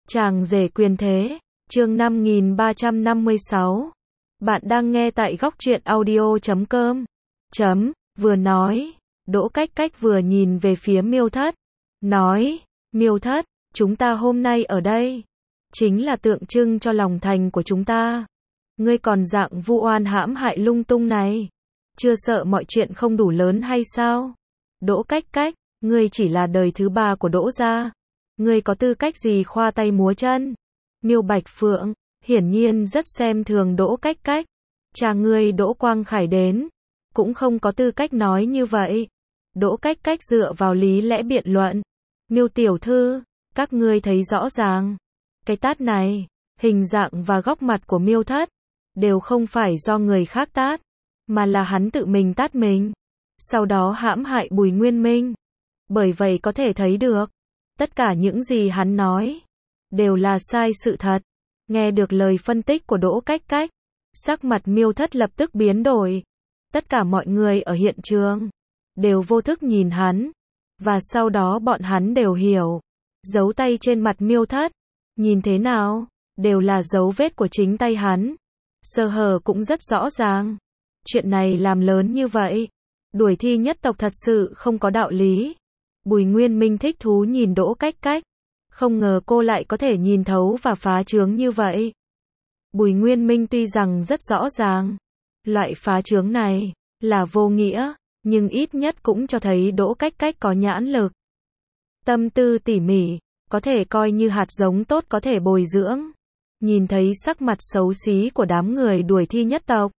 Chàng rể quyền thế, chương 5356. Bạn đang nghe tại góc truyện audio.com. Vừa nói, Đỗ Cách Cách vừa nhìn về phía Miêu Thất, nói, Miêu Thất, chúng ta hôm nay ở đây, chính là tượng trưng cho lòng thành của chúng ta. Ngươi còn dạng vu oan hãm hại lung tung này, chưa sợ mọi chuyện không đủ lớn hay sao? Đỗ Cách Cách, ngươi chỉ là đời thứ ba của Đỗ gia. Ngươi có tư cách gì khoa tay múa chân? Miêu Bạch Phượng, hiển nhiên rất xem thường Đỗ Cách Cách. Cha ngươi Đỗ Quang Khải đến, cũng không có tư cách nói như vậy. Đỗ Cách Cách dựa vào lý lẽ biện luận. Miêu tiểu thư, các ngươi thấy rõ ràng. Cái tát này, hình dạng và góc mặt của Miêu Thất, đều không phải do người khác tát, mà là hắn tự mình tát mình. Sau đó hãm hại Bùi Nguyên Minh. Bởi vậy có thể thấy được, tất cả những gì hắn nói, đều là sai sự thật. Nghe được lời phân tích của Đỗ Cách Cách, sắc mặt Miêu Thất lập tức biến đổi. Tất cả mọi người ở hiện trường, đều vô thức nhìn hắn. Và sau đó bọn hắn đều hiểu, dấu tay trên mặt Miêu Thất, nhìn thế nào, đều là dấu vết của chính tay hắn. Sơ hở cũng rất rõ ràng. Chuyện này làm lớn như vậy, đuổi thi nhất tộc thật sự không có đạo lý. Bùi Nguyên Minh thích thú nhìn Đỗ Cách Cách, không ngờ cô lại có thể nhìn thấu và phá trướng như vậy. Bùi Nguyên Minh tuy rằng rất rõ ràng, loại phá trướng này là vô nghĩa, nhưng ít nhất cũng cho thấy Đỗ Cách Cách có nhãn lực. Tâm tư tỉ mỉ, có thể coi như hạt giống tốt có thể bồi dưỡng. Nhìn thấy sắc mặt xấu xí của đám người đuổi thi nhất tộc,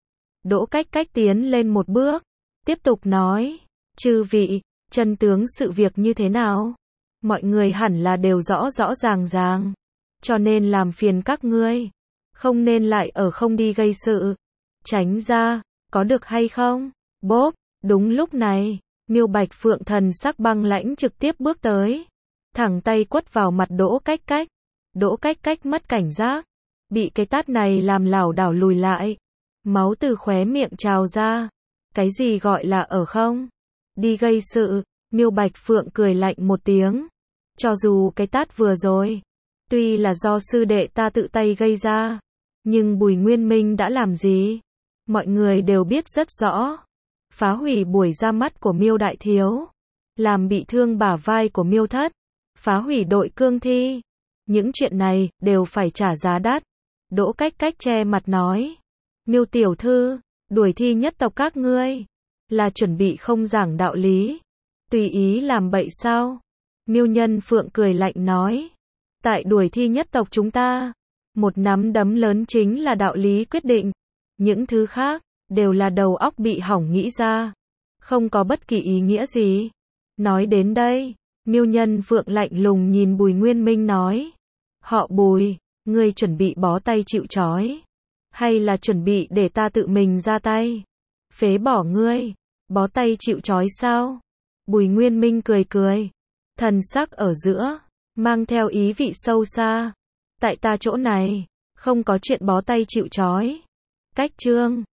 Đỗ Cách Cách tiến lên một bước, tiếp tục nói, chư vị, chân tướng sự việc như thế nào? Mọi người hẳn là đều rõ rõ ràng, cho nên làm phiền các ngươi, không nên lại ở không đi gây sự. Tránh ra, có được hay không? Bốp, đúng lúc này, Miêu Bạch Phượng thần sắc băng lãnh trực tiếp bước tới, thẳng tay quất vào mặt Đỗ Cách Cách. Đỗ Cách Cách mất cảnh giác, bị cái tát này làm lảo đảo lùi lại, máu từ khóe miệng trào ra. Cái gì gọi là ở không đi gây sự? Miêu Bạch Phượng cười lạnh một tiếng. Cho dù cái tát vừa rồi, tuy là do sư đệ ta tự tay gây ra, nhưng Bùi Nguyên Minh đã làm gì? Mọi người đều biết rất rõ. Phá hủy buổi ra mắt của Miêu Đại Thiếu, làm bị thương bả vai của Miêu Thất, phá hủy đội cương thi. Những chuyện này, đều phải trả giá đắt. Đỗ Cách Cách che mặt nói. Miêu tiểu thư, đuổi thi nhất tộc các ngươi, là chuẩn bị không giảng đạo lý, tùy ý làm bậy sao? Miêu Nhân Phượng cười lạnh nói. Tại đuổi thi nhất tộc chúng ta, một nắm đấm lớn chính là đạo lý quyết định. Những thứ khác, đều là đầu óc bị hỏng nghĩ ra, không có bất kỳ ý nghĩa gì. Nói đến đây, Miêu Nhân Phượng lạnh lùng nhìn Bùi Nguyên Minh nói. Họ Bùi, ngươi chuẩn bị bó tay chịu trói, hay là chuẩn bị để ta tự mình ra tay? Phế bỏ ngươi, bó tay chịu trói sao? Bùi Nguyên Minh cười cười, thần sắc ở giữa, mang theo ý vị sâu xa. Tại ta chỗ này, không có chuyện bó tay chịu trói. Cách chương